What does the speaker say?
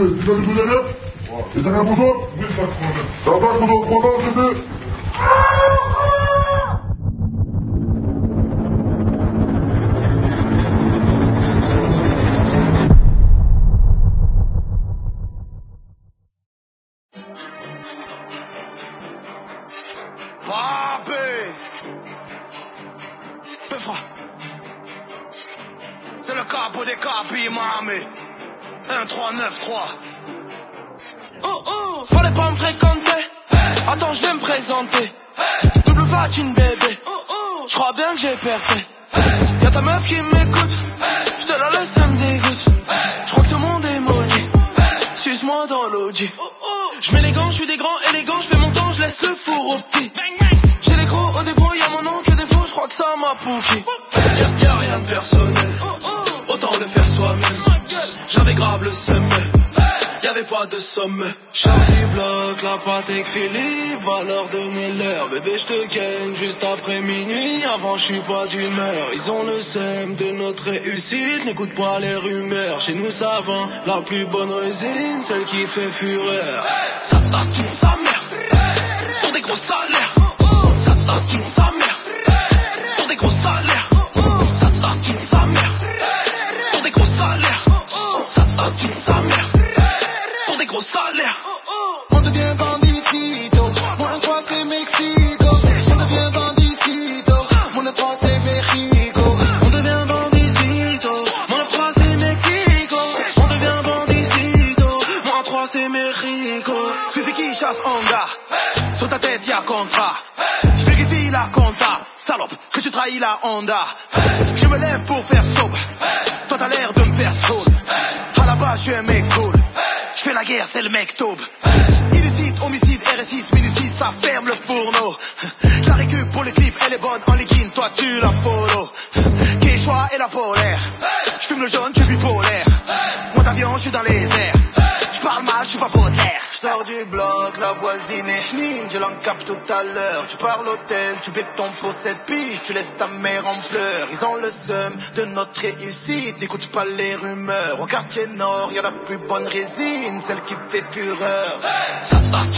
Tu t'as mis tout derrière? Et t'as rien pour soi? Oui, pas de problème. La place pendant 3 ans, c'était... C'est le capo des capis, mamé. 1, 3, 9, 3. Oh, fallait pas me fréquenter. Attends, je vais me présenter. Double platine, bébé. J'crois bien que j'ai percé. Y'a ta meuf qui m'écoute. J'te la laisse, elle me dégoûte. J'crois que ce monde est maudit. Suce-moi dans l'OG. J'mets les gants, j'suis des grands élégants. J'fais mon temps, j'laisse le four au petit. J'ai les gros au dépôt, y'a mon nom que défaut. J'crois que ça m'a pouki. Y'a rien de personnel. Autant le faire soi-même. J'avais grave le seum. Y'avait pas de somme. Charlie bloque la patte avec Philippe, va leur donner l'heure. Bébé, j'te gagne juste après minuit. Avant, j'suis pas d'humeur. Ils ont le seum de notre réussite. N'écoute pas les rumeurs. Chez nous, ça vend la plus bonne résine, celle qui fait fureur. Ça tatine sa mère. Pour des gros salaires. Ça tatine sa mère. Pour des gros salaires. Ça tatine sa mère. Pour des gros salaires. Ça tatine sa mère. Pour des gros salaires. On devient bandicito, moins 3 c'est Mexico. On devient bandicito, moins 3 c'est Mexico. On devient bandicito, moins 3 c'est Mexico. On devient bandicito, moins 3 c'est Mexico. Suzuki chasse Honda. Sur ta tête y'a contrat. J'vérifie la compta. Salope, que tu trahis la Honda. Je me lève pour faire sobre. Toi t'as l'air de me faire saoul. À la base j'suis un mec cool. J'fais la guerre, c'est le mec taube. Illicite, homicide, RS6, minutie, ça ferme le fourneau. J'la récup pour le clip, elle est bonne en liquide, toi tu la follow. Quechua et la polaire. J'fume le jaune, tu bipolaire. Moi d'avion, j'suis dans les airs. J'parle mal, j'suis pas Baudelaire. J'sors du bloc, la voisine est mine, je l'encape tout à l'heure. Tu pars l'hôtel, tu béton pour cette pige, tu laisses ta mère en pleurs. Ils ont le seum de notre réussite, n'écoute pas les rumeurs. Au quartier nord, y'a la plus bonne résine, celle qui fait fureur. Ça